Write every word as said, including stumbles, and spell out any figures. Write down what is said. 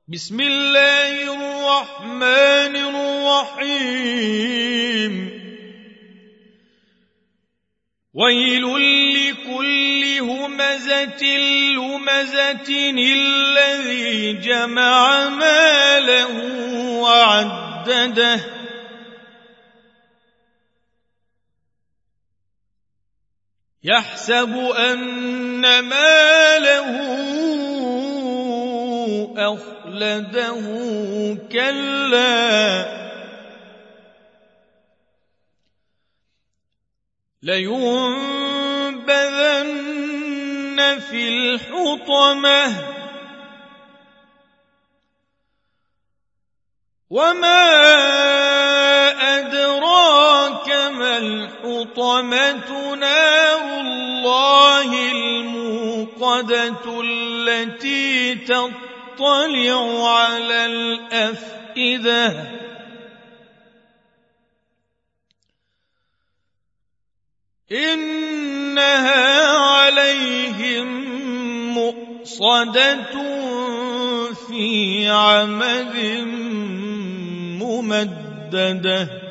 بسم الله الرحمن الرحيم ويل لكل همزة لمزة الذي جمع ماله وعدده يحسب أن ماله أخلده كلا لينبذن في الحطمة وما أدراك ما الحطمة نار الله الموقدة التي تطلع على الأفئدة إنها عليهم مؤصدة في عمد ممددة.